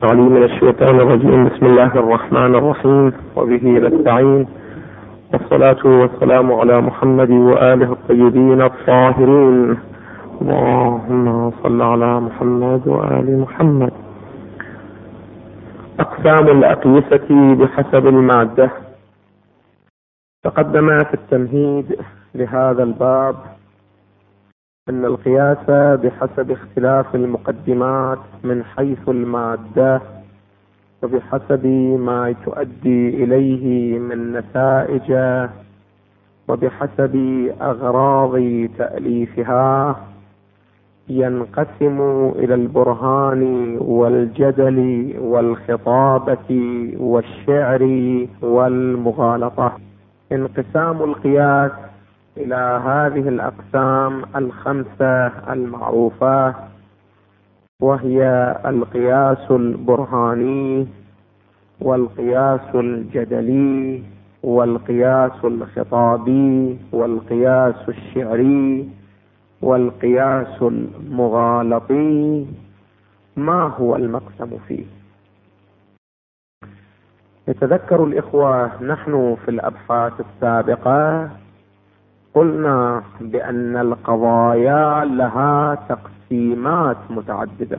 علي من الشيطان الرجيم. بسم الله الرحمن الرحيم، وبه نستعين، والصلاة والسلام على محمد وآله الطيبين الطاهرين. اللهم صل على محمد وآل محمد. أقسام الأقيسة بحسب المادة. تقدم في التمهيد لهذا الباب أن القياس بحسب اختلاف المقدمات من حيث المادة وبحسب ما تؤدي إليه من نتائج وبحسب أغراض تأليفها ينقسم إلى البرهان والجدل والخطابة والشعر والمغالطة. انقسام القياس إلى هذه الأقسام الخمسة المعروفة، وهي القياس البرهاني والقياس الجدلي والقياس الخطابي والقياس الشعري والقياس المغالطي. ما هو المقسم فيه؟ يتذكر الإخوة نحن في الأبحاث السابقة قلنا بأن القضايا لها تقسيمات متعددة.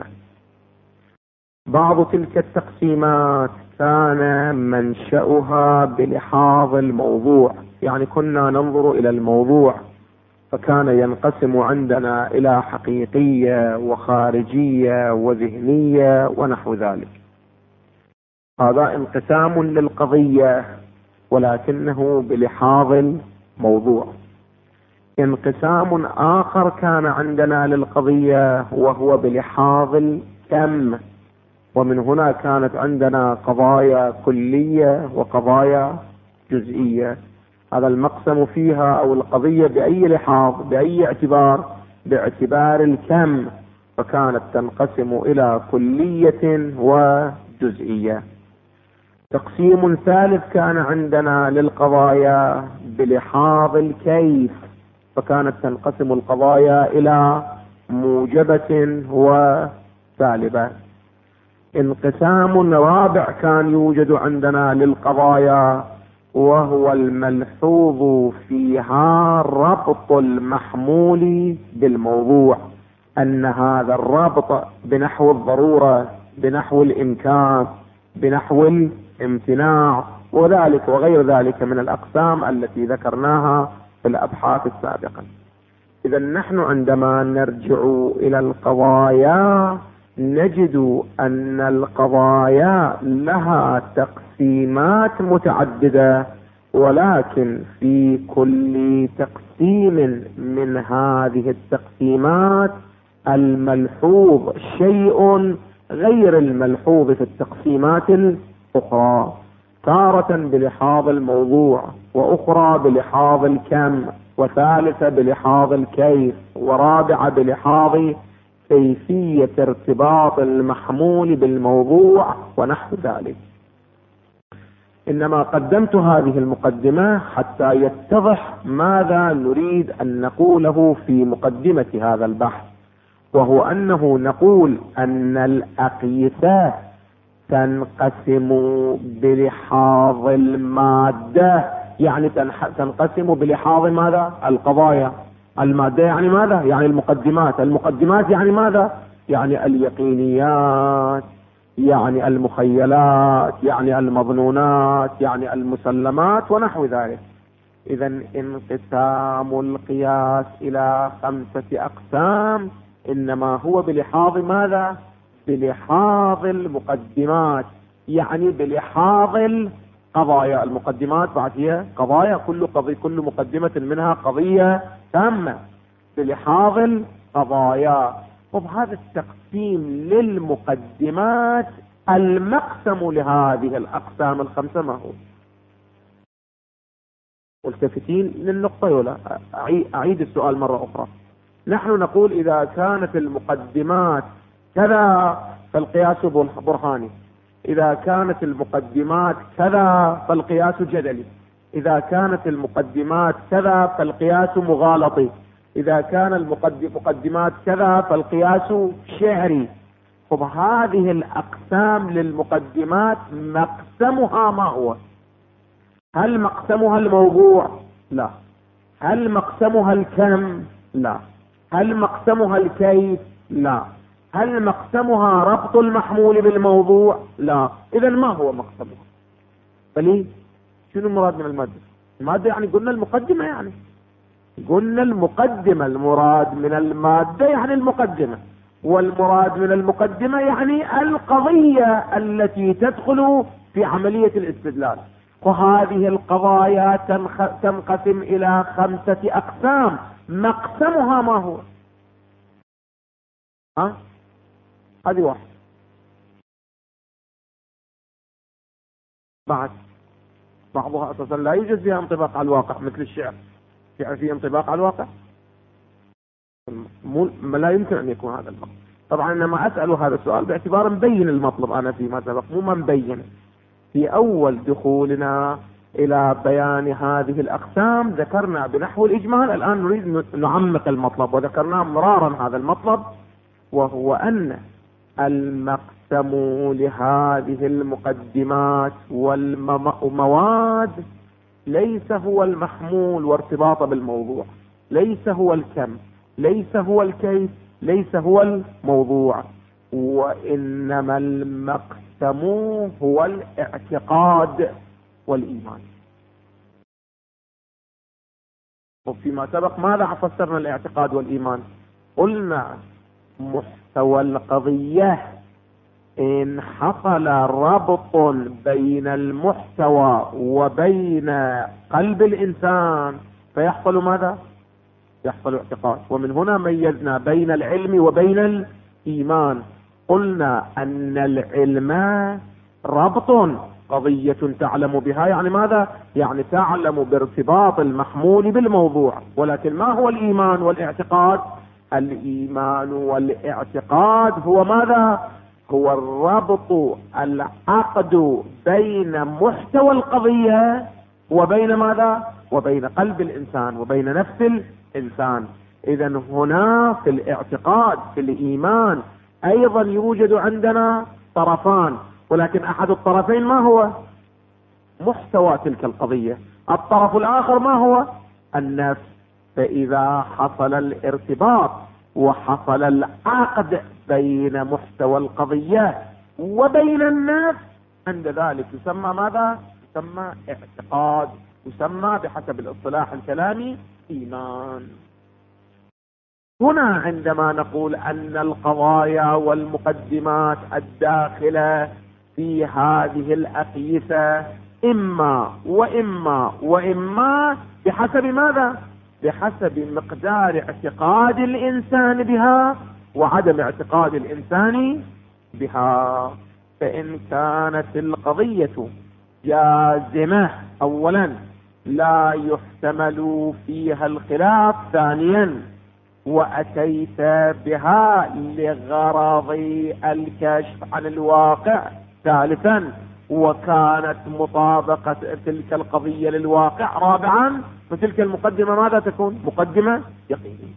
بعض تلك التقسيمات كان منشأها بلحاظ الموضوع، يعني كنا ننظر إلى الموضوع فكان ينقسم عندنا إلى حقيقية وخارجية وذهنية ونحو ذلك. هذا انقسام للقضية ولكنه بلحاظ الموضوع. انقسام آخر كان عندنا للقضية وهو بلحاظ الكم، ومن هنا كانت عندنا قضايا كلية وقضايا جزئية. هذا المقسم فيها أو القضية بأي لحاظ بأي اعتبار؟ باعتبار الكم، فكانت تنقسم إلى كلية وجزئية. تقسيم ثالث كان عندنا للقضايا بلحاظ الكيف، فكانت تنقسم القضايا إلى موجبة وسالبة. انقسام رابع كان يوجد عندنا للقضايا وهو الملحوظ فيها ربط المحمول بالموضوع، أن هذا الربط بنحو الضرورة بنحو الإمكان بنحو الامتناع وذلك وغير ذلك من الأقسام التي ذكرناها في الأبحاث السابقة. إذا نحن عندما نرجع إلى القضايا نجد أن القضايا لها تقسيمات متعددة، ولكن في كل تقسيم من هذه التقسيمات الملحوظ شيء غير الملحوظ في التقسيمات الأخرى، تارة بلحاظ الموضوع، وأخرى بلحاظ الكم، وثالثة بلحاظ الكيف، ورابعة بلحاظ كيفية ارتباط المحمول بالموضوع ونحو ذلك. إنما قدمت هذه المقدمة حتى يتضح ماذا نريد أن نقوله في مقدمة هذا البحث، وهو أنه نقول أن الأقيسة تنقسم بلحاظ المادة، يعني تنقسم بلحاظ ماذا؟ القضايا. المادة يعني ماذا؟ يعني المقدمات. المقدمات يعني ماذا؟ يعني اليقينيات، يعني المخيلات، يعني المظنونات، يعني المسلمات ونحو ذلك. إذا انقسام القياس إلى 5 أقسام إنما هو بلحاظ ماذا؟ بلحاظ المقدمات، يعني بلحاظ القضايا. المقدمات بعد هي قضايا، كل مقدمة منها قضية تامة بلحاظ القضايا. وبهذا التقسيم للمقدمات المقسم لهذه الأقسام ال5 ما هو؟ ملتفتين للنقطة ولا أعيد السؤال مرة أخرى؟ نحن نقول إذا كانت المقدمات كذا فالقياس برهاني، إذا كانت المقدمات كذا فالقياس جدلي، إذا كانت المقدمات كذا فالقياس مغالطي، إذا كان المقدمات كذا فالقياس شعري. طب هذه الأقسام للمقدمات مقسمها ما هو؟ هل مقسمها الموضوع؟ لا. هل مقسمها الكم؟ لا. هل مقسمها الكيف؟ لا. هل مقسمها ربط المحمول بالموضوع؟ لا. إذا ما هو مقسمها؟ فليه؟ شنو المراد من المادة؟ المادة يعني قلنا المقدمة، يعني قلنا المقدمة، المراد من المادة يعني المقدمة، والمراد من المقدمة يعني القضية التي تدخل في عملية الاستدلال. وهذه القضايا تنقسم إلى 5 أقسام، مقسمها ما هو؟ هذه واحد. بعضها أساسا لا يوجد فيها انطباق على الواقع، مثل الشعر. الشعر فيه انطباق على الواقع؟ لا يمكن أن يكون هذا المطلب. طبعا أنا ما أسأل هذا السؤال باعتبار مبين المطلب أنا فيما سبق، مو ما مبين. في أول دخولنا إلى بيان هذه الأقسام ذكرنا بنحو الإجمال، الآن نريد نعمق المطلب، وذكرنا مرارا هذا المطلب، وهو أن المقسم لهذه المقدمات والمواد ليس هو المحمول وارتباطه بالموضوع، ليس هو الكم، ليس هو الكيف، ليس هو الموضوع، وإنما المقسم هو الاعتقاد والإيمان. وفيما سبق ماذا فسرنا الاعتقاد والإيمان؟ قلنا محتوى القضية إن حصل ربط بين المحتوى وبين قلب الإنسان فيحصل ماذا؟ يحصل اعتقاد. ومن هنا ميزنا بين العلم وبين الإيمان. قلنا أن العلم ربط، قضية تعلم بها، يعني ماذا؟ يعني تعلم بارتباط المحمول بالموضوع. ولكن ما هو الإيمان والاعتقاد؟ الإيمان والاعتقاد هو ماذا؟ هو الربط، العقد بين محتوى القضية وبين ماذا؟ وبين قلب الإنسان وبين نفس الإنسان. إذا هنا في الاعتقاد، في الإيمان أيضا يوجد عندنا طرفان، ولكن أحد الطرفين ما هو؟ محتوى تلك القضية. الطرف الآخر ما هو؟ النفس. فإذا حصل الارتباط وحصل العقد بين محتوى القضية وبين النفس، عند ذلك يسمى ماذا؟ يسمى اعتقاد، يسمى بحسب الاصطلاح الكلامي إيمان. هنا عندما نقول أن القضايا والمقدمات الداخلة في هذه الأقيسة إما وإما بحسب ماذا؟ بحسب مقدار اعتقاد الإنسان بها وعدم اعتقاد الإنسان بها. فإن كانت القضية جازمة أولا لا يحتمل فيها الخلاف، ثانيا وأتيت بها لغرض الكشف عن الواقع، ثالثا وكانت مطابقة تلك القضية للواقع، رابعا فتلك المقدمة ماذا تكون؟ مقدمة يقينية.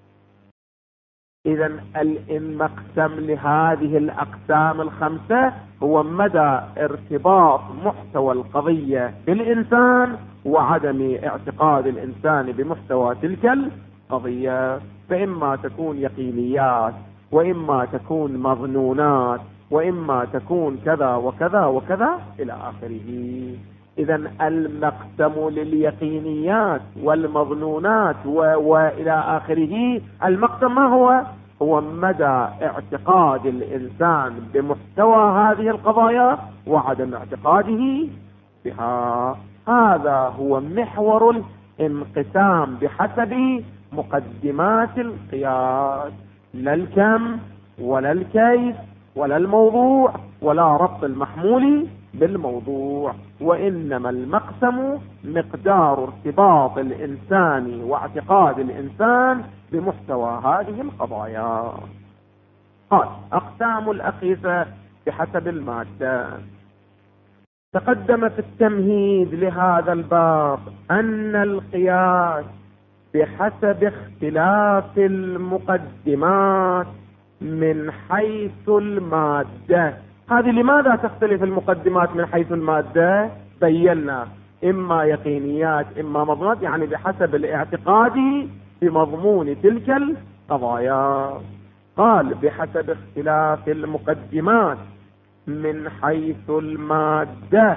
إذا المقسم لهذه الأقسام الخمسة هو مدى ارتباط محتوى القضية بالإنسان وعدم اعتقاد الإنسان بمحتوى تلك القضية. فإما تكون يقينيات، وإما تكون مظنونات، وإما تكون كذا وكذا وكذا إلى آخره. إذا المقسم لليقينيات والمظنونات وإلى آخره، المقسم ما هو؟ هو مدى اعتقاد الإنسان بمحتوى هذه القضايا وعدم اعتقاده بها. هذا هو محور الانقسام بحسب مقدمات القياس، لا الكم ولا الكيف ولا الموضوع ولا ربط المحمول بالموضوع، وإنما المقسم مقدار ارتباط الإنسان واعتقاد الإنسان بمحتوى هذه القضايا. قال أقسام الأقيسة بحسب المادة. تقدم في التمهيد لهذا الباب أن القياس بحسب اختلاف المقدمات من حيث المادة. هذه لماذا تختلف المقدمات من حيث المادة؟ بينا إما يقينيات إما مضمونات، يعني بحسب الاعتقاد بمضمون تلك القضايا. قال بحسب اختلاف المقدمات من حيث المادة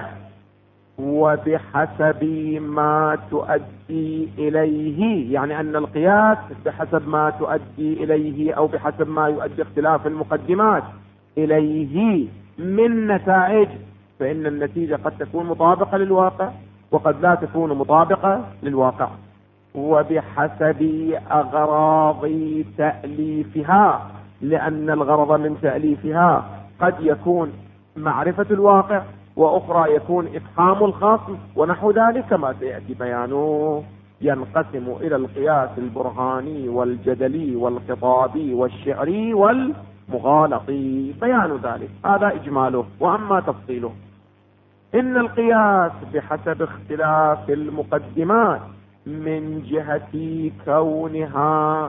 وبحسب ما تؤدي إليه، يعني أن القياس بحسب ما تؤدي إليه أو بحسب ما يؤدي اختلاف المقدمات إليه من نتائج، فإن النتيجة قد تكون مطابقة للواقع وقد لا تكون مطابقة للواقع. وبحسب أغراض تأليفها، لأن الغرض من تأليفها قد يكون معرفة الواقع وأخرى يكون إفهام الخصم ونحو ذلك كما سيأتي بيانه. ينقسم إلى القياس البرهاني والجدلي والخطابي والشعري والمغالطي، بيان ذلك هذا إجماله. وأما تفصيله، إن القياس بحسب اختلاف المقدمات من جهة كونها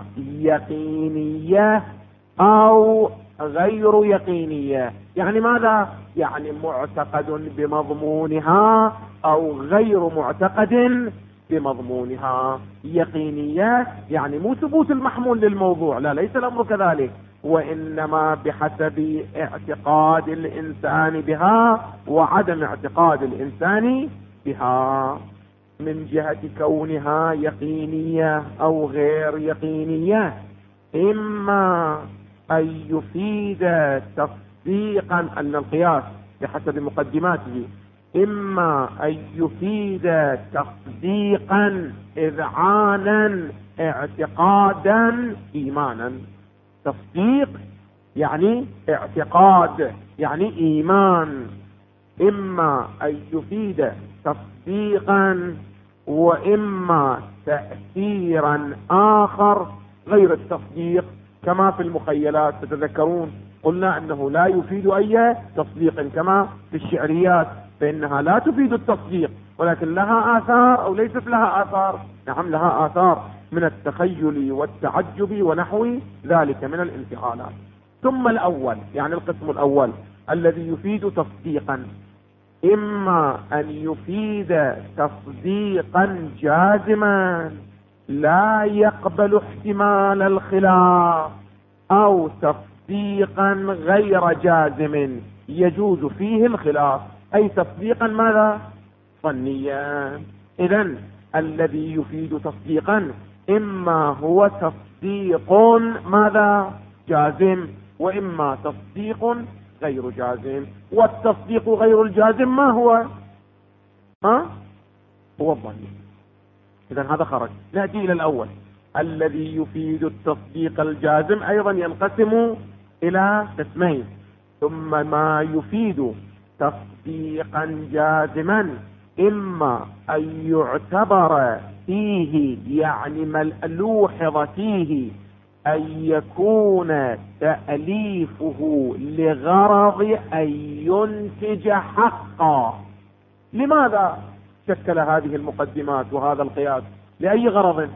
يقينية أو غير يقينية. يعني ماذا؟ يعني معتقد بمضمونها أو غير معتقد بمضمونها. يقينية يعني مو ثبوت المحمول للموضوع، لا، ليس الأمر كذلك، وإنما بحسب اعتقاد الإنسان بها وعدم اعتقاد الإنسان بها. من جهة كونها يقينية أو غير يقينية، إما أن يفيد تصديقا، أن القياس بحسب مقدماته إما أن يفيد تصديقا إذعانا اعتقادا إيمانا. تصديق يعني اعتقاد يعني إيمان. إما أن يفيد تصديقا وإما تأثيرا آخر غير التصديق، كما في المخيلات. تتذكرون قلنا أنه لا يفيد أي تصديق، كما في الشعريات فإنها لا تفيد التصديق ولكن لها آثار أو ليست لها آثار. نعم لها آثار من التخيل والتعجب ونحو ذلك من الانفعالات. ثم الأول يعني القسم الأول الذي يفيد تصديقا، إما أن يفيد تصديقا جازما لا يقبل احتمال الخلاف، أو تصديقا غير جازم يجوز فيه الخلاف، أي تصديقا ماذا؟ ظنيا. إذن الذي يفيد تصديقا إما هو تصديق ماذا؟ جازم، وإما تصديق غير جازم. والتصديق غير الجازم ما هو؟ هو الظني. إذن هذا خرج. نأتي إلى الأول الذي يفيد التصديق الجازم، أيضا ينقسم إلى قسمين. ثم ما يفيد تصديقا جازما إما أن يعتبر فيه، يعني ملوحظ فيه أن يكون تأليفه لغرض أن ينتج حقا. لماذا شكل هذه المقدمات وهذا القياس؟ لأي غرض؟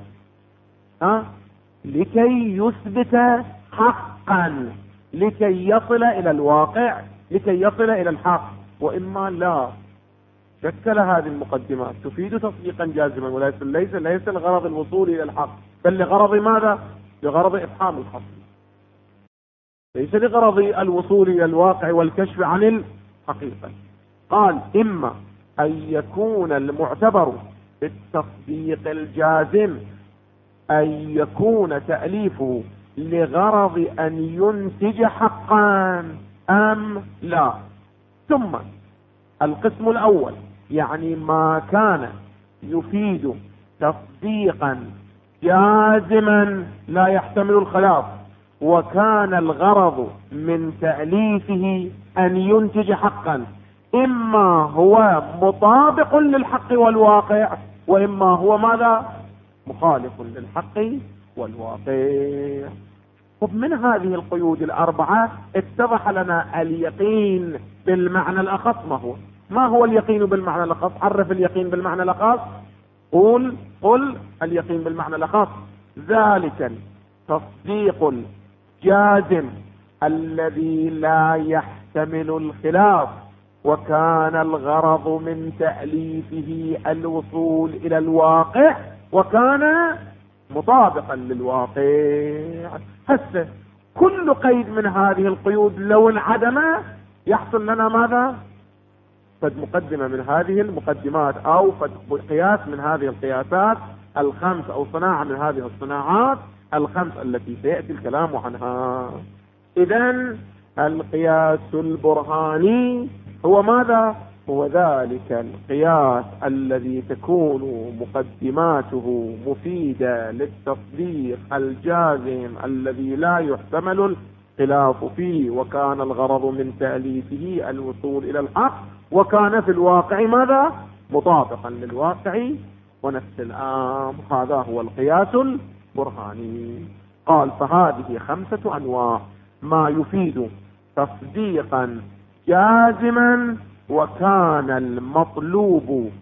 لكي يثبت حقا، لكي يصل إلى الواقع، لكي يصل إلى الحق. وإما لا، شكل هذه المقدمات تفيد تصديقا جازما ولكن ليس لغرض الوصول إلى الحق، بل لغرض ماذا؟ لغرض إفهام الخصم، ليس لغرض الوصول إلى الواقع والكشف عن الحقيقة. قال إما أن يكون المعتبر بالتصديق الجازم أن يكون تأليفه لغرض أن ينتج حقا أم لا. ثم القسم الأول يعني ما كان يفيد تصديقا جازما لا يحتمل الخلاف، وكان الغرض من تأليفه أن ينتج حقا، إما هو مطابق للحق والواقع وإما هو ماذا؟ مخالف للحق والواقع. ومن هذه القيود الأربعة اتضح لنا اليقين بالمعنى الأخص. ما هو اليقين بالمعنى الأخص؟ عرف اليقين بالمعنى الأخص. قل اليقين بالمعنى الأخص ذلك تصديق جازم الذي لا يحتمل الخلاف، وكان الغرض من تأليفه الوصول إلى الواقع، وكان مطابقا للواقع. هسه كل قيد من هذه القيود لو انعدم يحصل لنا ماذا؟ قد مقدمة من هذه المقدمات، أو قد قياس من هذه القياسات الخمس، أو صناعة من هذه الصناعات الخمس التي سيأتي الكلام عنها. إذن القياس البرهاني هو ماذا؟ هو ذلك القياس الذي تكون مقدماته مفيدة للتصديق الجازم الذي لا يحتمل الخلاف فيه، وكان الغرض من تأليفه الوصول إلى الحق، وكان في الواقع ماذا؟ مطابقا للواقع ونفس الأمر. هذا هو القياس البرهاني. قال فهذه 5 أنواع: ما يفيد تصديقا جازما، وكان المطلوب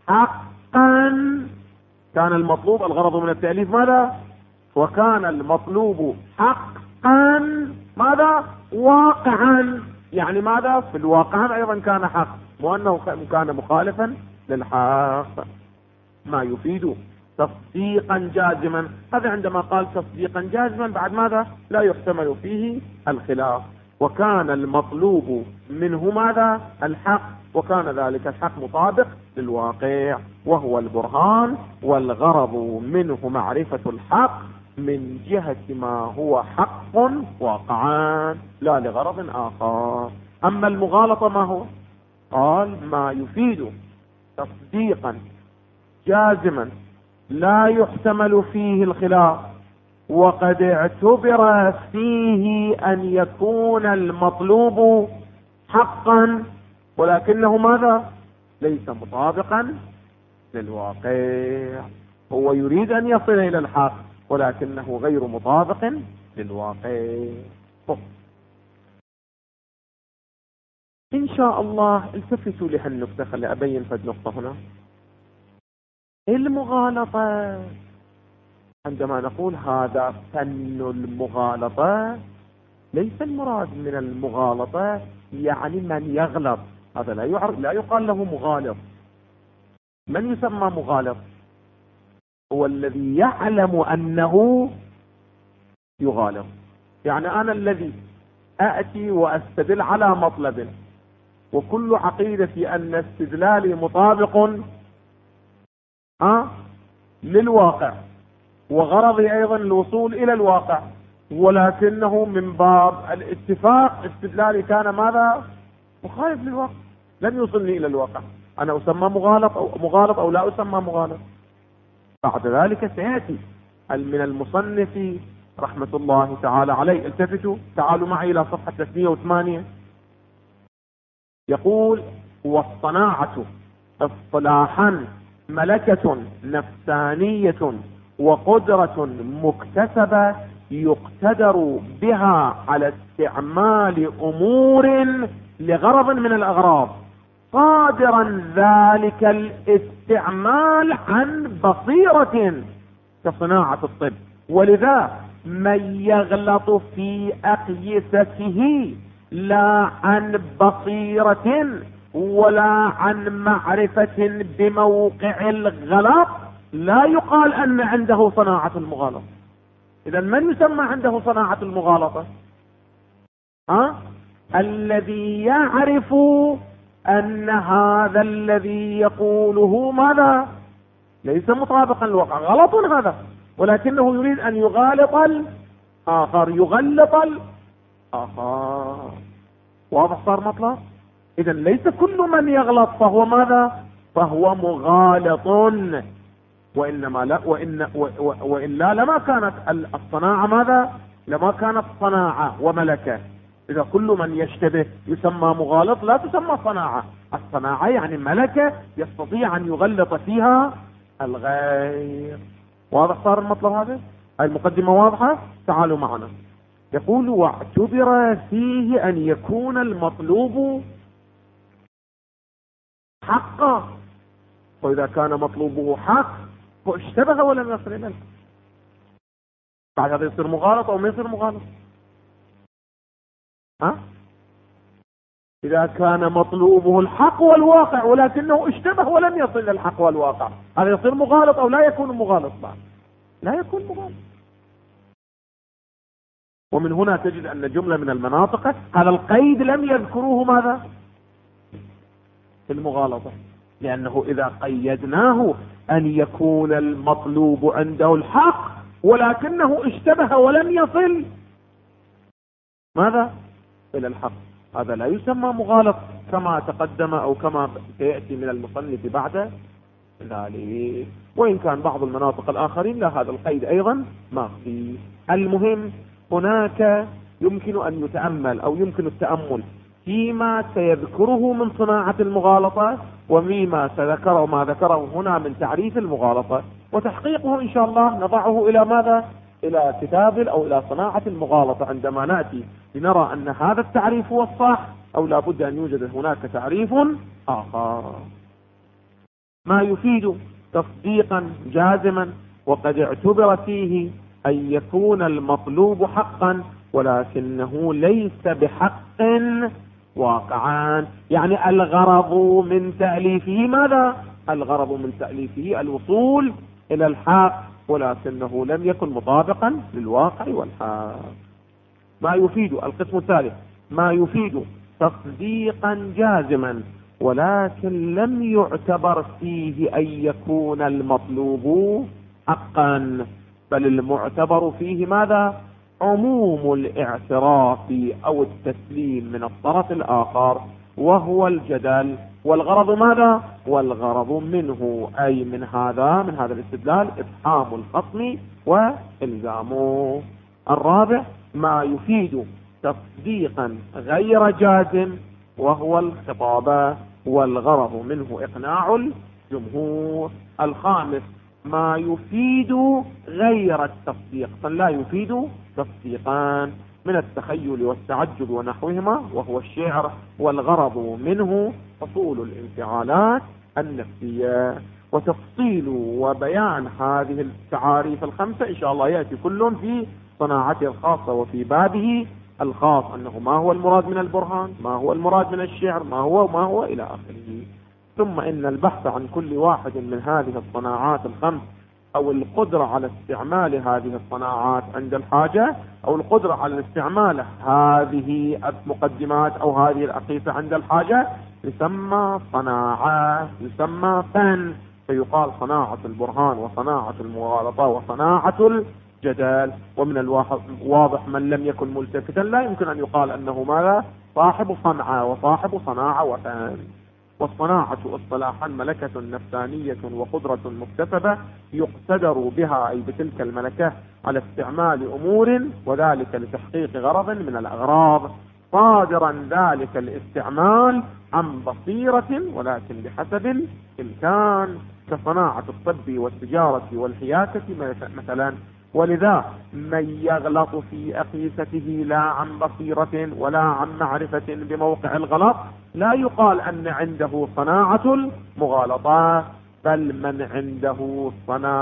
حقا. كان المطلوب، الغرض من التأليف ماذا؟ وكان المطلوب حقا ماذا؟ واقعا. يعني ماذا؟ في الواقع أيضا كان حق، وأنه كان مخالفا للحق. ما يفيد تصديقا جازما، هذا عندما قال تصديقا جازما بعد ماذا؟ لا يحتمل فيه الخلاف. وكان المطلوب منه ماذا؟ الحق، وكان ذلك الحق مطابق للواقع وهو البرهان، والغرض منه معرفة الحق من جهة ما هو حق واقعا لا لغرض آخر. أما المغالطة ما هو؟ قال ما يفيد تصديقا جازما لا يحتمل فيه الخلاف، وقد اعتبر فيه أن يكون المطلوب حقا، ولكنه ماذا؟ ليس مطابقا للواقع. هو يريد أن يصل إلى الحق ولكنه غير مطابق للواقع. إن شاء الله التفتوا لهالنقطة، خلي أبين فد نقطة هنا. المغالطة، عندما نقول هذا فن المغالطة، ليس المراد من المغالطة يعني من يغلط، هذا لا يقال له مغالط. من يسمى مغالط؟ هو الذي يعلم أنه يغالط. يعني أنا الذي أأتي وأستدل على مطلب، وكل عقيدتي أن استدلالي مطابق للواقع، وغرضي أيضا الوصول إلى الواقع، ولكنه من باب الاتفاق استدلالي كان ماذا؟ مخالف للواقع، لم يوصلني إلى الواقع. أنا أسمى مغالط أو لا أسمى مغالط؟ بعد ذلك سيأتي من المصنف رحمة الله تعالى عليه. التفتوا تعالوا معي إلى صفحة 308. يقول: والصناعة اصطلاحا ملكة نفسانية وقدرة مكتسبة يقتدر بها على استعمال أمور لغرض من الأغراض، قادرا ذلك الاستعمال عن بصيرة كصناعة الطب. ولذا من يغلط في أقيسته لا عن بصيرة ولا عن معرفة بموقع الغلط لا يقال أن عنده صناعة المغالطة. إذا من يسمى عنده صناعة المغالطة؟ الذي يعرف أن هذا الذي يقوله ماذا؟ ليس مطابقا للواقع، غلط هذا، ولكنه يريد أن يغالط الآخر، يغلط الآخر. واضح صار مطلب؟ إذا ليس كل من يغلط فهو ماذا؟ فهو مغالط، وإنما لا وإلا لما كانت الصناعة ماذا؟ لما كانت صناعة وملكة. إذا كل من يشتبه يسمى مغالط لا تسمى صناعة. الصناعة يعني ملكة يستطيع أن يغلط فيها الغير. واضح صار المطلب هذا؟ المقدمة واضحة؟ تعالوا معنا. يقول: واعتبر فيه أن يكون المطلوب حقا. وإذا كان مطلوبه حق فاشتبه ولم يصل إليه، بعد هذا يصير مغالط أو ما يصير مغالط؟ إذا كان مطلوبه الحق والواقع ولكنه اشتبه ولم يصل للحق والواقع، هذا يصير مغالط أو لا يكون مغالط؟ بعد لا يكون مغالط. ومن هنا تجد أن جملة من المناطق هذا القيد لم يذكروه ماذا؟ في المغالطة، لأنه إذا قيدناه أن يكون المطلوب عنده الحق ولكنه اشتبه ولم يصل ماذا؟ إلى الحق، هذا لا يسمى مغالط كما تقدم أو كما سيأتي من المصنف بعد ذلك. وإن كان بعض المناطق الآخرين لا، هذا القيد أيضا ما فيه. المهم هناك يمكن أن يتأمل أو يمكن التأمل فيما سيذكره من صناعة المغالطة ومما سذكره ما ذكره هنا من تعريف المغالطة، وتحقيقه إن شاء الله نضعه إلى ماذا؟ إلى كتاب أو إلى صناعة المغالطة عندما نأتي لنرى أن هذا التعريف هو الصح أو لا بد أن يوجد هناك تعريف آخر. ما يفيد تصديقا جازما وقد اعتبر فيه أن يكون المطلوب حقا ولكنه ليس بحق واقعا، يعني الغرض من تأليفه ماذا؟ الغرض من تأليفه الوصول إلى الحق ولكنه لم يكن مطابقا للواقع والحق. ما يفيد القسم الثالث ما يفيد تصديقا جازما ولكن لم يعتبر فيه أن يكون المطلوب حقا، بل المعتبر فيه ماذا؟ عموم الاعتراف أو التسليم من الطرف الآخر وهو الجدل، والغرض ماذا؟ والغرض منه أي من هذا الاستدلال إفحام الخصم وإلزامه. الرابع ما يفيد تصديقا غير جازم وهو الخطابة والغرض منه إقناع الجمهور. الخامس ما يفيد غير التصديق، فلا يفيد تصديقان من التخيل والتعجب ونحوهما وهو الشعر، والغرض منه حصول الانفعالات النفسية. وتفصيل وبيان هذه التعاريف الخمسة إن شاء الله يأتي كل في صناعته الخاصة وفي بابه الخاص، أنه ما هو المراد من البرهان، ما هو المراد من الشعر، ما هو إلى آخره. ثم إن البحث عن كل واحد من هذه الصناعات الخمس أو القدرة على استعمال هذه الصناعات عند الحاجة أو القدرة على استعمال هذه المقدمات أو هذه الأقيسة عند الحاجة يسمى صناعة، يسمى فن، فيقال صناعة البرهان وصناعة المغالطة وصناعة الجدل. ومن الواضح من لم يكن ملتفتا لا يمكن أن يقال أنه ماذا؟ صاحب صنعة وصاحب صناعة وفن. والصناعة اصطلاحا ملكة نفسانية وقدرة مكتسبة يقتدر بها أي بتلك الملكة على استعمال أمور وذلك لتحقيق غرض من الأغراض، صادرا ذلك الاستعمال عن بصيرة ولكن بحسب الإمكان، كصناعة الطب والتجارة والحياكة مثلا. ولذا من يغلط في أقيسته لا عن بصيرة ولا عن معرفة بموقع الغلط لا يقال أن عنده صناعة المغالطة، بل من عنده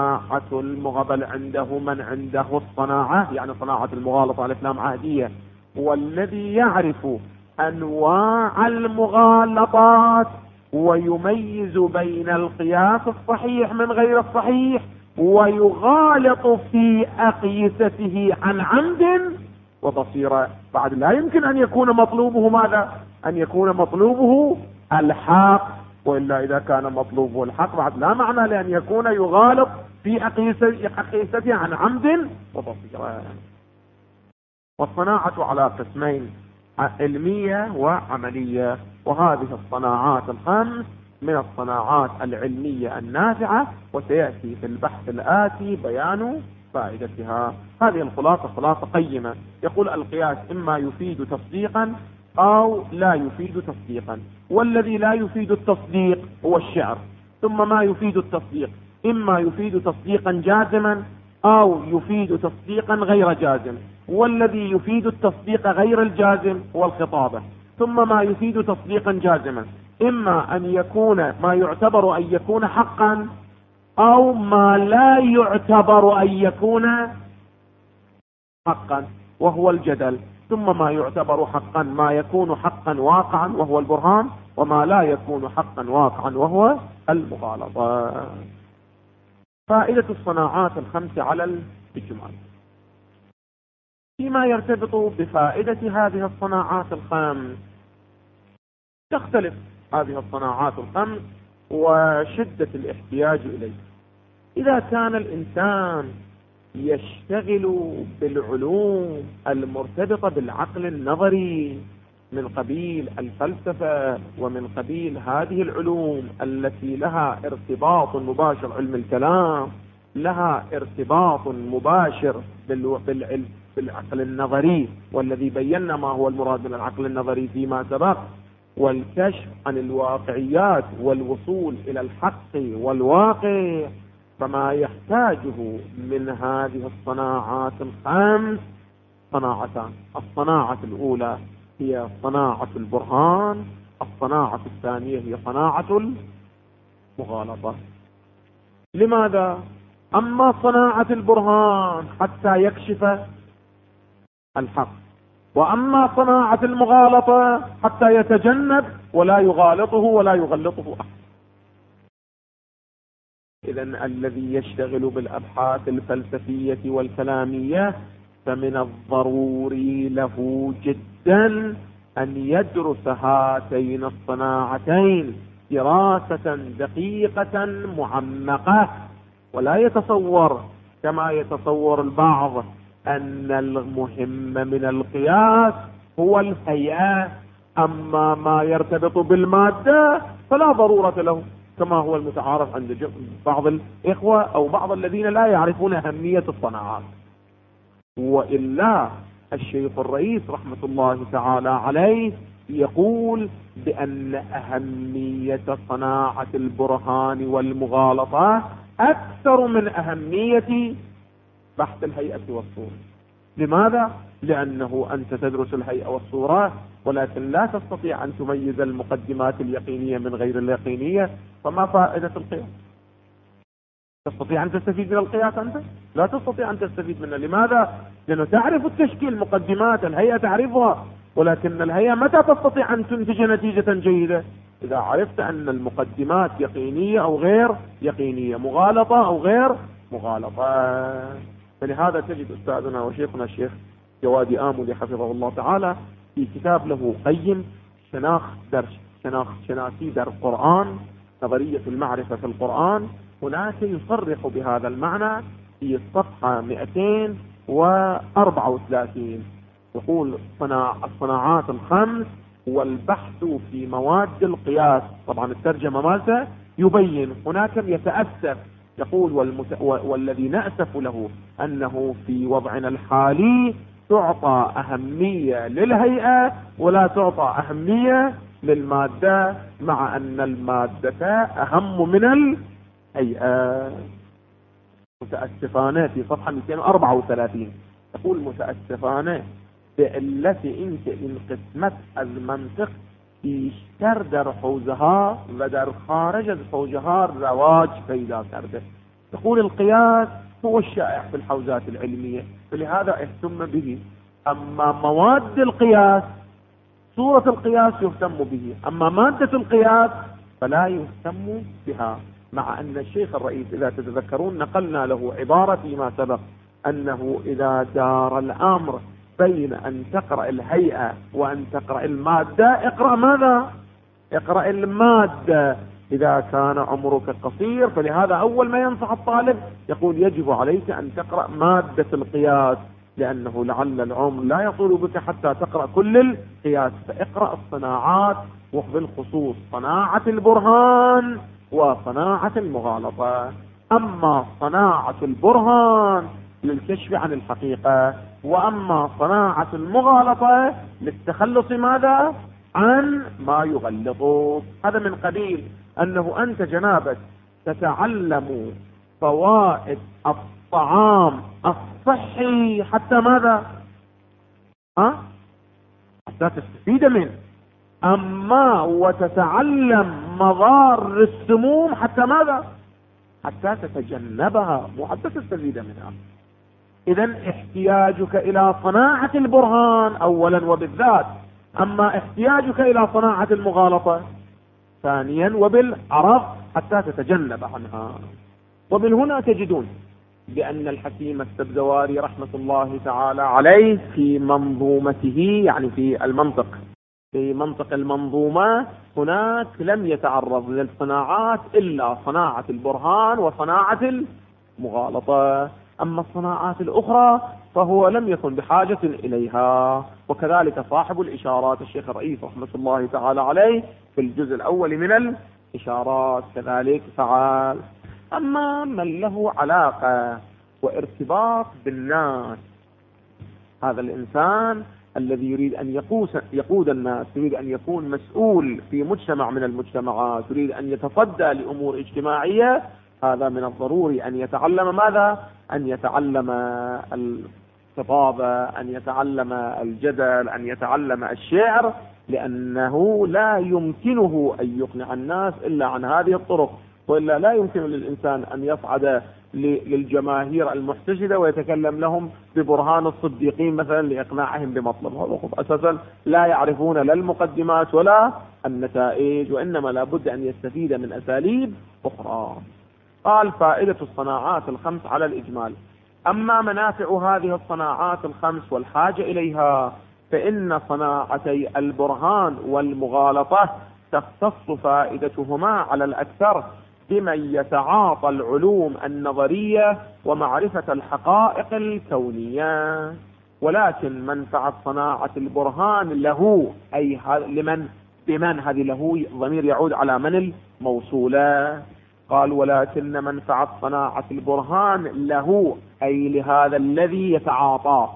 الصناعة يعني صناعة المغالطة الإسلام عهدية، والذي يعرف أنواع المغالطات ويميز بين القياس الصحيح من غير الصحيح ويغالط في أقيسته عن عمد وبصيرة. بعد لا يمكن أن يكون مطلوبه ماذا؟ أن يكون مطلوبه الحق، وإلا إذا كان مطلوبه الحق بعد لا معنى لأن يكون يغالط في أقيسته عن عمد وبصيرة. والصناعة على قسمين، علمية وعملية، وهذه الصناعات الخمس من الصناعات العلمية النافعة، وسيأتي في البحث الآتي بيان فائدتها. هذه الخلاصة خلاصة قيمة. يقول القياس إما يفيد تصديقا أو لا يفيد تصديقا، والذي لا يفيد التصديق هو الشعر. ثم ما يفيد التصديق إما يفيد تصديقا جازما أو يفيد تصديقا غير جازم، والذي يفيد التصديق غير الجازم هو الخطابة. ثم ما يفيد تصديقا جازما إما أن يكون ما يعتبر أن يكون حقا أو ما لا يعتبر أن يكون حقا وهو الجدل. ثم ما يعتبر حقا ما يكون حقا واقعا وهو البرهان، وما لا يكون حقا واقعا وهو المغالطة. فائدة الصناعات الخمس على الإجمال. فيما يرتبط بفائدة هذه الصناعات الخمس، تختلف هذه الصناعات الخمس وشدة الاحتياج إليه. إذا كان الإنسان يشتغل بالعلوم المرتبطة بالعقل النظري من قبيل الفلسفة ومن قبيل هذه العلوم التي لها ارتباط مباشر، علم الكلام لها ارتباط مباشر بالعقل النظري، والذي بينا ما هو المراد من العقل النظري فيما سبق، والكشف عن الواقعيات والوصول إلى الحق والواقع، فما يحتاجه من هذه الصناعات الخمس صناعتان. الصناعة الأولى هي صناعة البرهان، الصناعة الثانية هي صناعة المغالطة. لماذا؟ أما صناعة البرهان حتى يكشف الحق، وأما صناعة المغالطة حتى يتجنب ولا يغالطه ولا يغلطه أحد. إذن الذي يشتغل بالأبحاث الفلسفية والكلامية فمن الضروري له جدا أن يدرس هاتين الصناعتين دراسة دقيقة معمقة، ولا يتصور كما يتصور البعض أن المهم من القياس هو الهيئة، أما ما يرتبط بالمادة فلا ضرورة له، كما هو المتعارف عند بعض الإخوة أو بعض الذين لا يعرفون أهمية الصناعات. وإلا الشيخ الرئيس رحمة الله تعالى عليه يقول بأن أهمية صناعة البرهان والمغالطة أكثر من أهمية بحث الهيئة والصورة. لماذا؟ لأنه أنت تدرس الهيئة والصورة ولكن لا تستطيع أن تميز المقدمات اليقينية من غير اليقينية، فما فائدة القياس؟ تستطيع أن تستفيد من القياس أنت؟ لا تستطيع أن تستفيد منه. لماذا؟ لأنه تعرف التشكيل، مقدمات الهيئة تعرفها، ولكن الهيئة متى تستطيع أن تنتج نتيجة جيدة؟ إذا عرفت أن المقدمات يقينية أو غير يقينية، مغالطة أو غير مغالطة. فلهذا تجد أستاذنا وشيخنا الشيخ جوادي آملي حفظه الله تعالى في كتاب له قيم شناسيد القرآن، نظرية المعرفة في القرآن، هناك يصرح بهذا المعنى في الصفحة 234 يقول الصناعات الخمس والبحث في مواد القياس. طبعا الترجمة مالته يبين، هناك يتأسف يقول والذي نأسف له أنه في وضعنا الحالي تعطى أهمية للهيئة ولا تعطى أهمية للمادة، مع أن المادة أهم من الهيئة. متأسفانة في صفحة 234 يقول متأسفانة بإلتي انت إن قسمت المنطق بیشتر در حوزها و در خارج از حوزها رواج پیدا کرده. يقول القياس هو الشائع في الحوزات العلمية فلهذا اهتم به، أما مواد القياس صورة القياس يهتم به، أما مادة القياس فلا يهتم بها. مع أن الشيخ الرئيس إذا تتذكرون نقلنا له عبارة فيما سبق أنه إذا دار الأمر بين أن تقرأ الهيئة وأن تقرأ المادة، اقرأ ماذا؟ اقرأ المادة إذا كان عمرك قصير. فلهذا أول ما ينصح الطالب يقول يجب عليك أن تقرأ مادة القياس، لأنه لعل العمر لا يطول بك حتى تقرأ كل القياس. فاقرأ الصناعات وبالخصوص صناعة البرهان وصناعة المغالطة. أما صناعة البرهان للكشف عن الحقيقة، وأما صناعة المغالطة للتخلص ماذا؟ عن ما يغلطه. هذا من قبيل أنه أنت جنابك تتعلم فوائد الطعام الصحي حتى ماذا؟ حتى تستفيد منه. أما وتتعلم مضار السموم حتى ماذا؟ حتى تتجنبها، مو حتى تستفيد منها. إذن احتياجك إلى صناعة البرهان أولا وبالذات، أما احتياجك إلى صناعة المغالطة ثانيا وبالعرض حتى تتجنب عنها. ومن هنا تجدون بأن الحكيم السبزواري رحمة الله تعالى عليه في منظومته، يعني في منطق المنظومة، هناك لم يتعرض للصناعات إلا صناعة البرهان وصناعة المغالطة، أما الصناعات الأخرى فهو لم يكن بحاجة إليها. وكذلك صاحب الإشارات الشيخ الرئيس رحمة الله تعالى عليه في الجزء الأول من الإشارات كذلك فعال. أما من له علاقة وارتباط بالناس، هذا الإنسان الذي يريد أن يقود الناس، يريد أن يكون مسؤول في مجتمع من المجتمعات، يريد أن يتصدى لأمور اجتماعية، هذا من الضروري أن يتعلم ماذا؟ أن يتعلم الخطابة، أن يتعلم الجدل، أن يتعلم الشعر، لأنه لا يمكنه أن يقنع الناس إلا عن هذه الطرق، وإلا لا يمكن للإنسان أن يصعد للجماهير المحتشدة ويتكلم لهم ببرهان الصديقين مثلا لإقناعهم بمطلب. هذا أساسا لا يعرفون لا المقدمات ولا النتائج، وإنما لابد أن يستفيد من أساليب أخرى. قال فائدة الصناعات الخمس على الإجمال. أما منافع هذه الصناعات الخمس والحاجة إليها، فإن صناعتي البرهان والمغالطة تختص فائدتهما على الأكثر بمن يتعاطى العلوم النظرية ومعرفة الحقائق الكونية، ولكن منفعة صناعة البرهان له، أي بمن هذه له ضمير يعود على من الموصولة. قال ولكن منفعة صناعة البرهان له، أي لهذا الذي يتعاطى،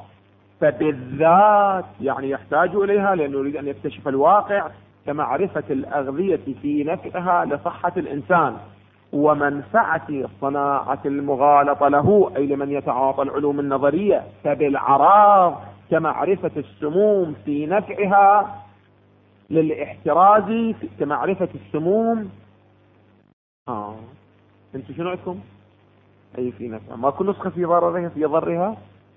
فبالذات يعني يحتاج إليها لأنه يريد أن يكتشف الواقع، كمعرفة الأغذية في نفعها لصحة الإنسان. ومنفعة صناعة المغالطة له، أي لمن يتعاطى العلوم النظرية، فبالعراض كمعرفة السموم في نفعها للاحتراز، كمعرفة السموم. انتوا شنو عندكم؟ أي في نفعها، ماكو نسخة في ضررها في ضرها؟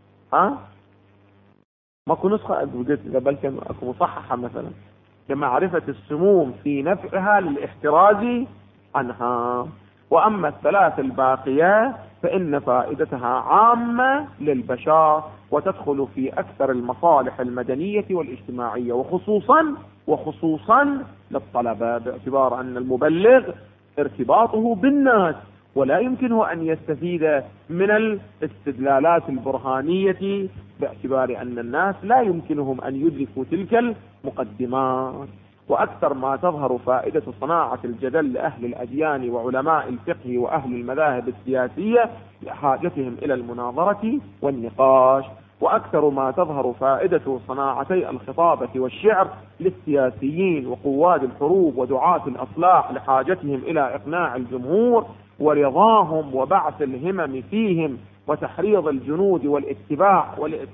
ماكو نسخة قبل كم اكو مصححة مثلا، كمعرفة السموم في نفعها للاحتراز عنها. وأما الثلاث الباقية فإن فائدتها عامة للبشر، وتدخل في أكثر المصالح المدنية والاجتماعية، وخصوصا للطلبة، باعتبار أن المبلغ ارتباطه بالناس، ولا يمكنه أن يستفيد من الاستدلالات البرهانية، باعتبار أن الناس لا يمكنهم أن يدركوا تلك المقدمات. وأكثر ما تظهر فائدة صناعة الجدل لأهل الأديان وعلماء الفقه وأهل المذاهب السياسية لحاجتهم إلى المناظرة والنقاش، وأكثر ما تظهر فائدة صناعتي الخطابة والشعر للسياسيين وقواد الحروب ودعاة الأصلاح لحاجتهم إلى إقناع الجمهور ورضاهم وبعث الهمم فيهم وتحريض الجنود والاتباع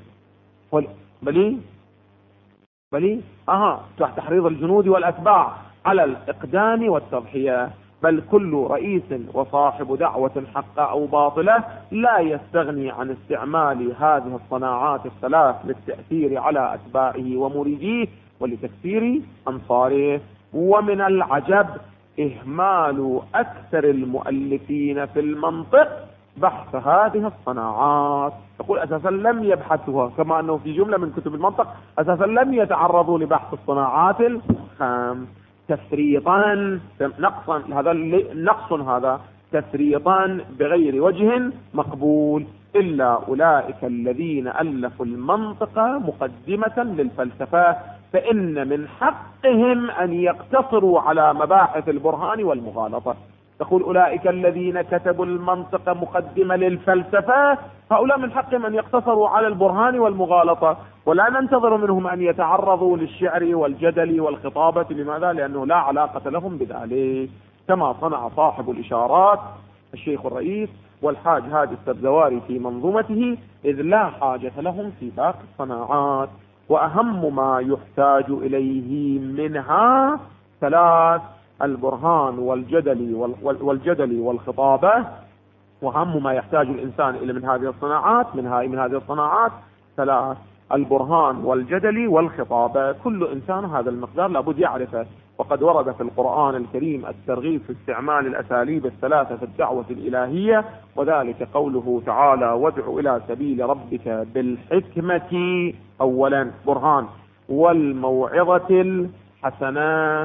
تحريض الجنود والأتباع على الإقدام والتضحية. بل كل رئيس وصاحب دعوة حقة أو باطلة لا يستغني عن استعمال هذه الصناعات الثلاث للتأثير على أتباعه ومريديه ولتكثير أنصاره. ومن العجب إهمال أكثر المؤلفين في المنطق بحث هذه الصناعات. يقول أساسا لم يبحثوها، كما أنه في جملة من كتب المنطق أساسا لم يتعرضوا لبحث الصناعات الخمس تفريطا نقصا. هذا نقص، هذا تفريطا بغير وجه مقبول، إلا أولئك الذين ألفوا المنطق مقدمة للفلسفة، فإن من حقهم أن يقتصروا على مباحث البرهان والمغالطة. تقول أولئك الذين كتبوا المنطق مقدمة للفلسفة، هؤلاء من حقهم أن يقتصروا على البرهان والمغالطة، ولا ننتظر منهم أن يتعرضوا للشعر والجدل والخطابة. لماذا؟ لأنه لا علاقة لهم بذلك، كما صنع صاحب الإشارات الشيخ الرئيس والحاج هادي السبزواري في منظومته، إذ لا حاجة لهم في باقي الصناعات. وأهم ما يحتاج إليه منها ثلاث: البرهان والجدل والخطابة وأهم ما يحتاج الإنسان إلى من هذه الصناعات ثلاث: البرهان والجدل والخطابة. كل إنسان هذا المقدار لابد يعرفه. وقد ورد في القرآن الكريم الترغيب في استعمال الأساليب الثلاثة في الدعوة الإلهية، وذلك قوله تعالى: وادع إلى سبيل ربك بالحكمة، أولا برهان، والموعظة الحسنة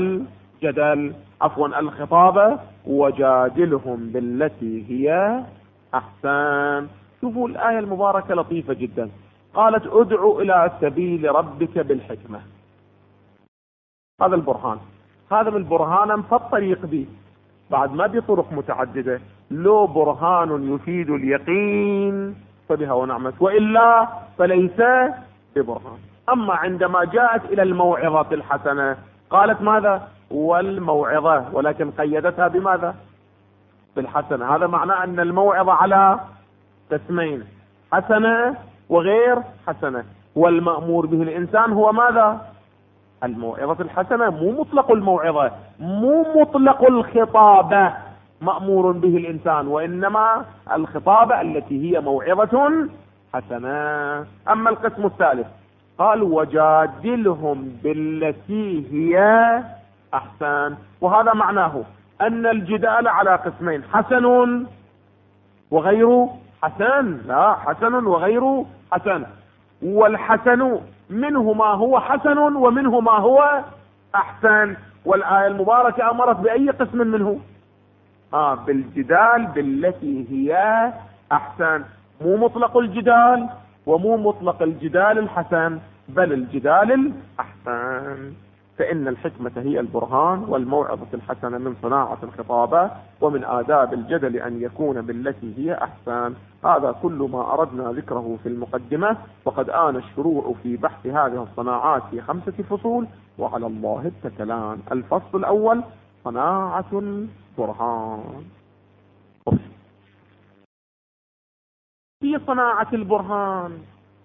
الخطابة، وجادلهم بالتي هي أحسن. شوفوا الآية المباركة لطيفة جدا، قالت: ادع إلى سبيل ربك بالحكمة. هذا البرهان، هذا من برهانا فالطريق به، بعد ما بطرق متعددة. لو برهان يفيد اليقين فبها ونعمت، وإلا فليس ببرهان. أما عندما جاءت إلى الموعظة الحسنة قالت ماذا؟ والموعظة، ولكن قيدتها بماذا؟ بالحسنة. هذا معناه أن الموعظة على قسمين: حسنة وغير حسنة. والمأمور به الإنسان هو ماذا؟ الموعظة الحسنة، مو مطلق الموعظة، مو مطلق الخطابة مأمور به الإنسان، وإنما الخطابة التي هي موعظة حسنة. أما القسم الثالث قال: وجادلهم بالتي هي أحسن. وهذا معناه أن الجدال على قسمين: حسن وغير حسن. لا، حسن وغير حسن، والحسن منه ما هو حسن ومنه ما هو أحسن. والآية المباركة أمرت بأي قسم منه؟ بالجدال بالتي هي أحسن. مو مطلق الجدال ومو مطلق الجدال الحسن، بل الجدال الأحسن. فإن الحكمة هي البرهان، والموعظة الحسنة من صناعة الخطابة، ومن آداب الجدل أن يكون بالتي هي أحسن. هذا كل ما أردنا ذكره في المقدمة، وقد آن الشروع في بحث هذه الصناعات في 5 فصول، وعلى الله التكلان. الفصل الأول: صناعة البرهان. في صناعة البرهان،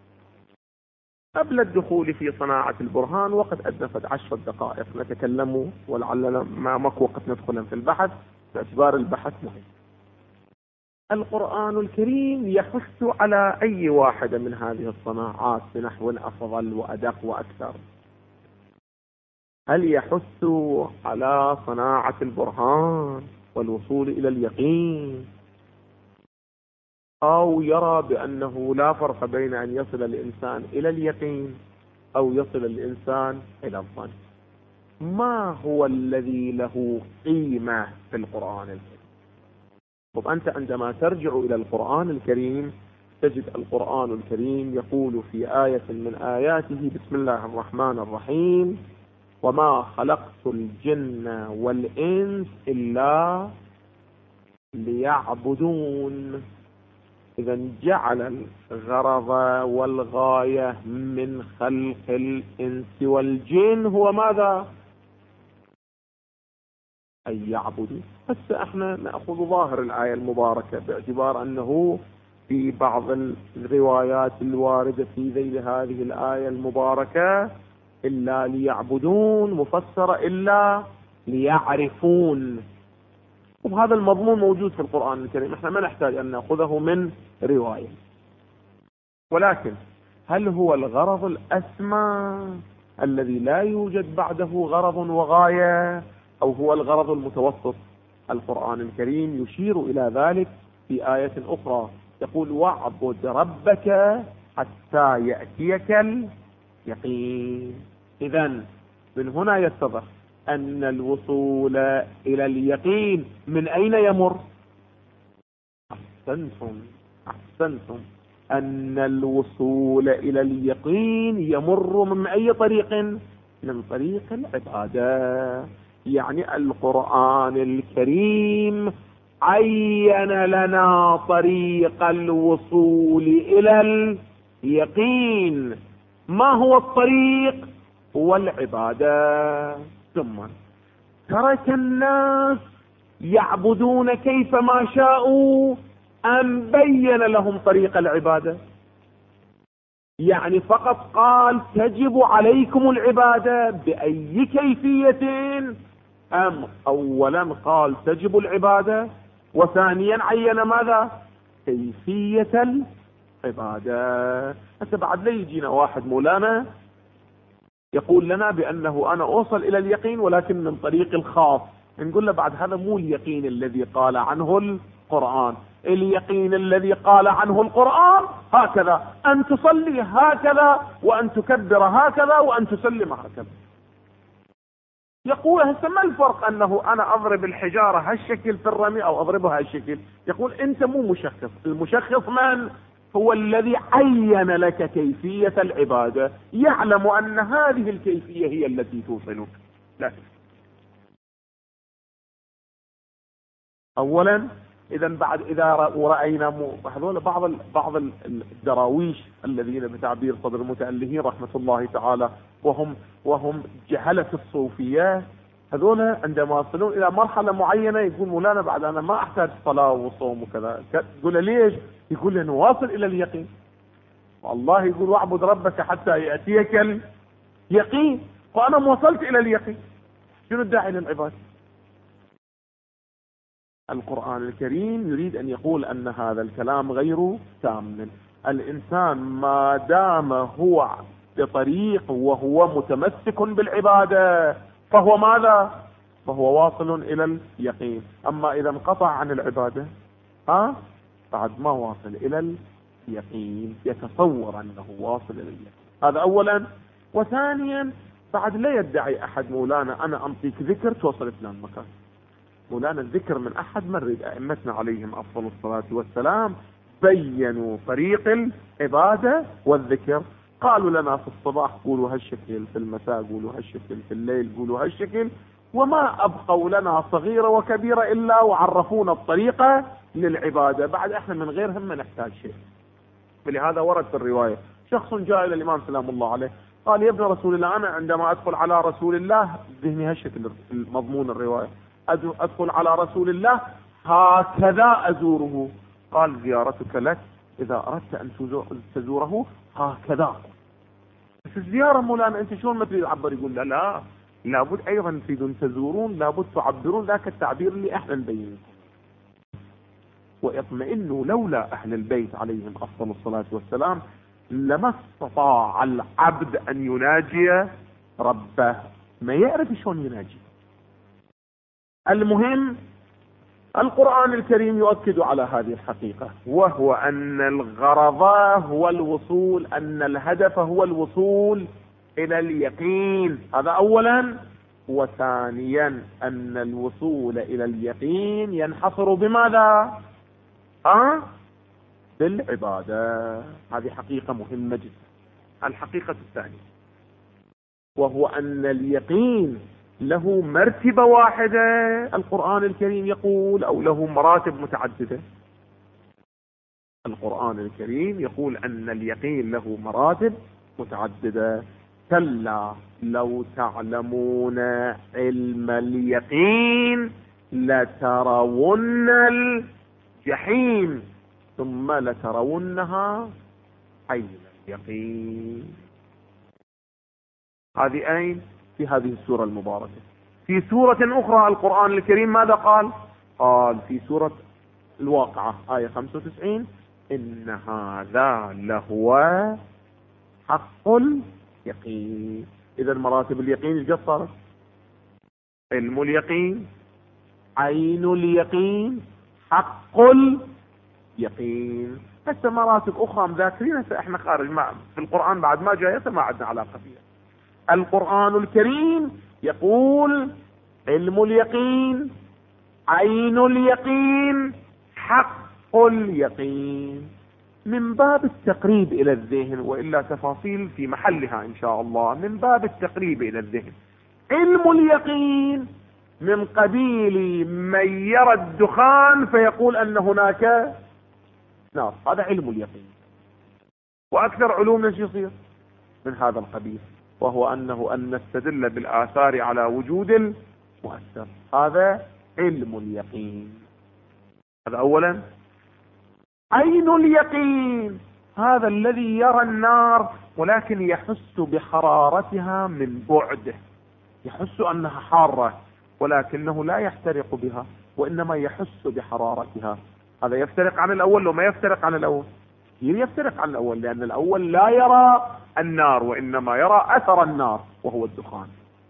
قبل الدخول في صناعة البرهان وقد أدفت 10 دقائق نتكلم، ولعلنا ماكو وقت ندخل في البحث باعتبار البحث مهم. القرآن الكريم يحث على أي واحدة من هذه الصناعات بنحو أفضل وأدق وأكثر. هل يحث على صناعة البرهان والوصول إلى اليقين، أو يرى بأنه لا فرق بين أن يصل الإنسان إلى اليقين أو يصل الإنسان إلى الظن؟ ما هو الذي له قيمة في القرآن الكريم؟ طب أنت عندما ترجع إلى القرآن الكريم تجد القرآن الكريم يقول في آية من آياته: بسم الله الرحمن الرحيم: وما خلقت الجن والإنس إلا ليعبدون. إذا جعل الغرض والغاية من خلق الإنس والجن هو ماذا؟ أن يعبدوا. بس احنا نأخذ ظاهر الآية المباركة باعتبار أنه في بعض الروايات الواردة في ذيل هذه الآية المباركة إلا ليعبدون مفسرة إلا ليعرفون، وهذا المضمون موجود في القرآن الكريم، احنا ما نحتاج أن نأخذه من رواية. ولكن هل هو الغرض الأسمى الذي لا يوجد بعده غرض وغاية، أو هو الغرض المتوسط؟ القرآن الكريم يشير إلى ذلك في آية أخرى، يقول: واعبد ربك حتى يأتيك اليقين. إذن من هنا يتضح أن الوصول إلى اليقين من أين يمر؟ أحسنتم، أن الوصول إلى اليقين يمر من أي طريق؟ من طريق العبادة. يعني القرآن الكريم عين لنا طريق الوصول إلى اليقين. ما هو الطريق؟ هو العبادة. ثم ترك الناس يعبدون كيفما شاءوا أم بين لهم طريق العبادة؟ يعني فقط قال تجب عليكم العبادة بأي كيفية، أم أولا قال تجب العبادة وثانيا عين ماذا؟ كيفية العبادة. حتى بعد لا يجينا واحد مولانا يقول لنا بأنه أنا أوصل إلى اليقين ولكن من طريق الخاص، نقول له بعد هذا مو اليقين الذي قال عنه القرآن. اليقين الذي قال عنه القرآن هكذا، أن تصلي هكذا، وأن تكبر هكذا، وأن تسلم هكذا. يقول هسه ما الفرق أنه أنا أضرب الحجارة هالشكل في الرمي أو أضربها هالشكل؟ يقول أنت مو مشخص، المشخص من؟ هو الذي عين لك كيفية العبادة، يعلم أن هذه الكيفية هي التي توصلك. لا. أولا إذا بعد إذا رأينا هذول بعض الدراويش الذين بتعبير صدر المتألهين رحمة الله تعالى وهم جهلة الصوفية، هذول عندما يصلون إلى مرحلة معينة يقول مولانا بعد أنا ما أحتاج صلاة وصوم وكذا. تقول ليش؟ يقول لأنه واصل إلى اليقين. والله يقول واعبد ربك حتى يأتيك اليقين، وأنا وصلت إلى اليقين، شنو الداعي للعبادة؟ القرآن الكريم يريد أن يقول أن هذا الكلام غير تام. الإنسان ما دام هو بطريق وهو متمسك بالعبادة فهو ماذا؟ فهو واصل إلى اليقين. أما إذا انقطع عن العبادة بعد ما واصل إلى اليقين، يتصور أنه واصل إلى اليقين. هذا أولا. وثانيا بعد لا يدعي أحد مولانا أنا أنطيك ذكر توصل فلان مكان. مولانا الذكر من أحد مرد أئمتنا عليهم أفضل الصلاة والسلام بينوا طريق العبادة والذكر. قالوا لنا في الصباح قولوا هالشكل، في المساء قولوا هالشكل، في الليل قولوا هالشكل، وما أبقوا لنا صغيرة وكبيرة إلا وعرفونا الطريقة للعبادة. بعد احنا من غيرهم ما نحتاج شيء. فلهذا ورد في الرواية شخص جاء إلى الإمام سلام الله عليه قال يا ابن رسول الله أنا عندما أدخل على رسول الله، ذهني هالشكل مضمون الرواية، أدخل على رسول الله هكذا أزوره. قال زيارتك لك إذا أردت أن تزوره هكذا. بس الزيارة مولانا أنت شلون ما تريد تعبر؟ يقول لا لابد أيضا تريدون تزورون لابد تعبرون ذاك التعبير اللي احنا نبينه. واطمئنوا لولا أهل البيت عليهم أفضل الصلاة والسلام لما استطاع العبد أن يناجي ربه. ما يعرف شلون يناجي. المهم القرآن الكريم يؤكد على هذه الحقيقة، وهو أن الغرض هو الوصول، أن الهدف هو الوصول إلى اليقين. هذا أولا. وثانيا أن الوصول إلى اليقين ينحصر بماذا؟ بالعبادة. هذه حقيقة مهمة جدا. الحقيقة الثانية وهو أن اليقين له مرتبة واحدة. القرآن الكريم يقول أو له مراتب متعددة. القرآن الكريم يقول أن اليقين له مراتب متعددة. كلا لو تعلمون علم اليقين لترون الجحيم ثم لترونها عين اليقين. هذه أين؟ في هذه السورة المباركة. في سورة أخرى القرآن الكريم ماذا قال؟ قال في سورة الواقعة آية 95 إن هذا لهو حق اليقين. إذا مراتب اليقين ايش صارت؟ علم اليقين، عين اليقين، حق اليقين. هسه مراتب أخرى مذاكرين، هسه احنا خارج في القرآن بعد ما جاء ما عندنا علاقة فيها. القرآن الكريم يقول علم اليقين، عين اليقين، حق اليقين، من باب التقريب إلى الذهن، وإلا تفاصيل في محلها إن شاء الله. من باب التقريب إلى الذهن. علم اليقين من قبيل من يرى الدخان فيقول أن هناك نار، هذا علم اليقين. وأكثر علومنا شو يصير من هذا القبيل، وهو أن نستدل بالآثار على وجود المؤثر. هذا علم اليقين. هذا أولا. عين اليقين هذا الذي يرى النار ولكن يحس بحرارتها من بعد، يحس أنها حارة ولكنه لا يحترق بها وإنما يحس بحرارتها. هذا يفترق عن الأول وما يفترق عن الأول؟ يفترق عن الأول، لأن الأول لا يرى النار وإنما يرى أثر النار وهو الدخان.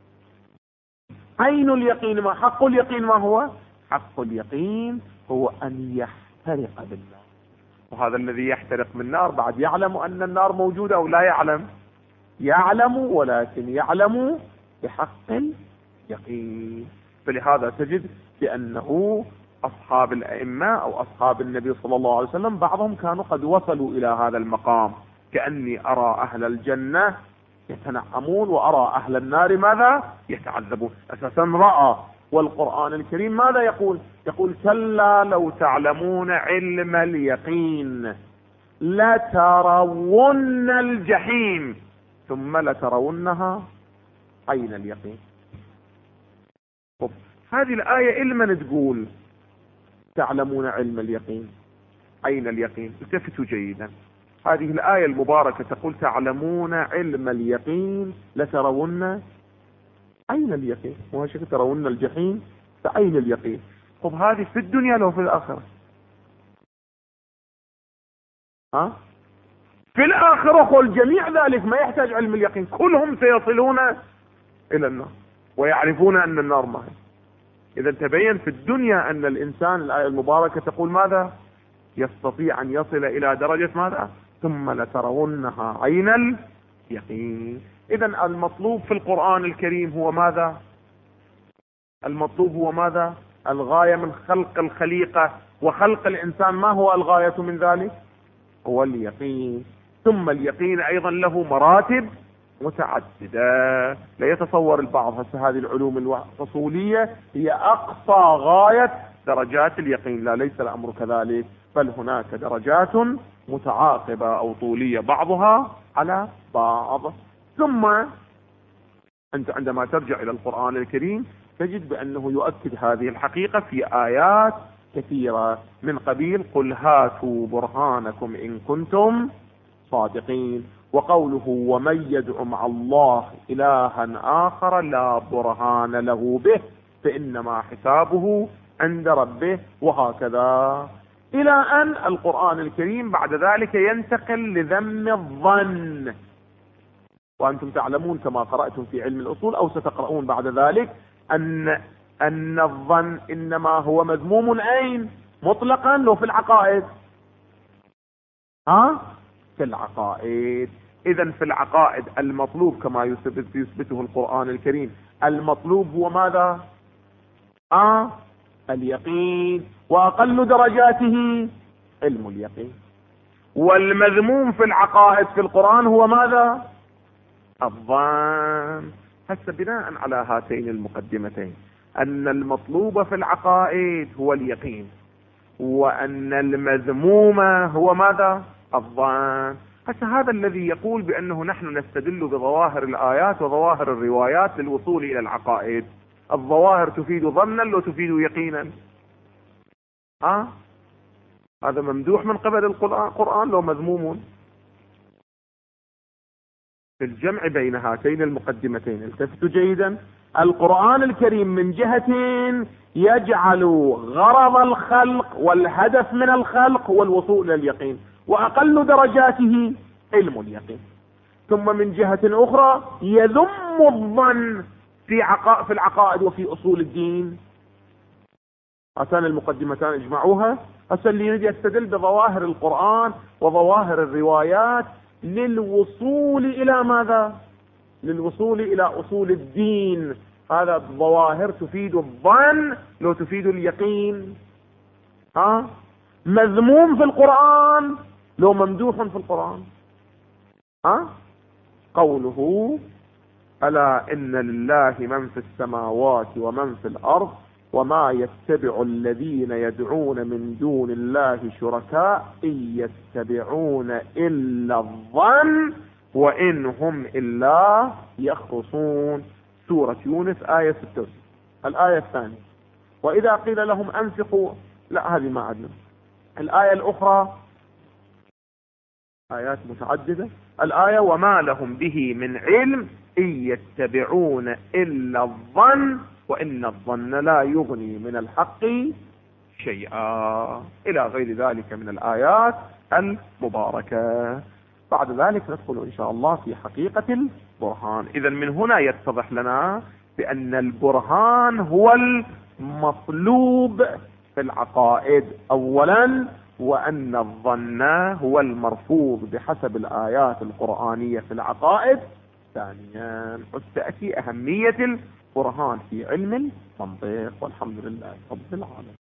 عين اليقين، ما حق اليقين؟ ما هو حق اليقين؟ هو أن يحترق بالنار. وهذا الذي يحترق بالنار بعد يعلم أن النار موجودة أو لا يعلم؟ يعلم، ولكن يعلم بحق اليقين. فلهذا تجد بأنه أصحاب الأئمة أو أصحاب النبي صلى الله عليه وسلم بعضهم كانوا قد وصلوا إلى هذا المقام، كأني أرى أهل الجنة يتنعمون وأرى أهل النار ماذا؟ يتعذبون. أساسا رأى. والقرآن الكريم ماذا يقول؟ يقول كلا لو تعلمون علم اليقين لترون الجحيم ثم لترونها عين اليقين. هذه الآية لمن تقول تعلمون علم اليقين عين اليقين؟ التفتوا جيدا. هذه الآية المباركة تقول تعلمون علم اليقين لترون عين اليقين، وهشك ترون الجحيم فعين اليقين. طب هذه في الدنيا لو في الآخرة؟ في الآخرة قل جميع ذلك ما يحتاج علم اليقين، كلهم سيصلون إلى النار ويعرفون أن النار ما هي. إذا تبين في الدنيا أن الإنسان، الآية المباركة تقول ماذا؟ يستطيع أن يصل إلى درجة ماذا؟ ثم لترونها عين اليقين. إذا المطلوب في القرآن الكريم هو ماذا؟ المطلوب هو ماذا؟ الغاية من خلق الخليقة وخلق الإنسان، ما هو الغاية من ذلك؟ هو اليقين. ثم اليقين أيضا له مراتب متعددة. لا يتصور البعض هسه هذه العلوم الفصولية هي أقصى غاية درجات اليقين. لا، ليس الأمر كذلك، بل هناك درجات متعاقبة أو طولية بعضها على بعض. ثم أنت عندما ترجع إلى القرآن الكريم تجد بأنه يؤكد هذه الحقيقة في آيات كثيرة من قبيل قل هاتوا برهانكم إن كنتم صادقين، وقوله ومن يدع مع الله إلها آخر لا برهان له به فإنما حسابه عند ربه، وهكذا إلى أن القرآن الكريم بعد ذلك ينتقل لذم الظن. وأنتم تعلمون كما قرأتم في علم الأصول أو ستقرؤون بعد ذلك أن الظن إنما هو مذموم أين؟ مطلقا لو في العقائد؟ في العقائد. إذن في العقائد المطلوب كما يثبته القرآن الكريم، المطلوب هو ماذا؟ اليقين، وأقل درجاته علم اليقين. والمذموم في العقائد في القرآن هو ماذا؟ الظن. هسه بناء على هاتين المقدمتين أن المطلوب في العقائد هو اليقين، وأن المذموم هو ماذا؟ الظن. هسه هذا الذي يقول بأنه نحن نستدل بظواهر الآيات وظواهر الروايات للوصول إلى العقائد. الظواهر تفيد ظنا لو تفيد يقينا؟ هذا ممدوح من قبل القرآن لو مذموم؟ في الجمع بين هاتين المقدمتين التفتوا جيدا. القرآن الكريم من جهتين يجعل غرض الخلق والهدف من الخلق والوصول إلى اليقين، وأقل درجاته علم اليقين. ثم من جهة أخرى يذم الظن في العقائد وفي أصول الدين. هاتان المقدمتان اجمعوها. هسه اللي يريد يستدل بظواهر القرآن وظواهر الروايات للوصول إلى ماذا؟ للوصول إلى أصول الدين. هذا الظواهر تفيد الظن لو تفيد اليقين؟ مذموم في القرآن لو ممدوح في القرآن؟ قوله ألا إن لله من في السماوات ومن في الأرض وما يتبع الذين يدعون من دون الله شركاء إن يتبعون إلا الظن وإن هم إلا يخرصون. سورة يونس آية 6. الآية الثانية وإذا قيل لهم أنفقوا، لا هذه ما عدنا. الآية الأخرى آيات متعددة. الآية وما لهم به من علم إن يتبعون إلا الظن وإن الظن لا يغني من الحق شيئا، إلى غير ذلك من الآيات المباركة. بعد ذلك ندخل إن شاء الله في حقيقة البرهان. إذا من هنا يتضح لنا بأن البرهان هو المطلوب في العقائد أولا، وأن الظن هو المرفوض بحسب الآيات القرآنية في العقائد ثانيا. وتأتي أهمية البرهان في علم المنطق، والحمد لله رب العالمين.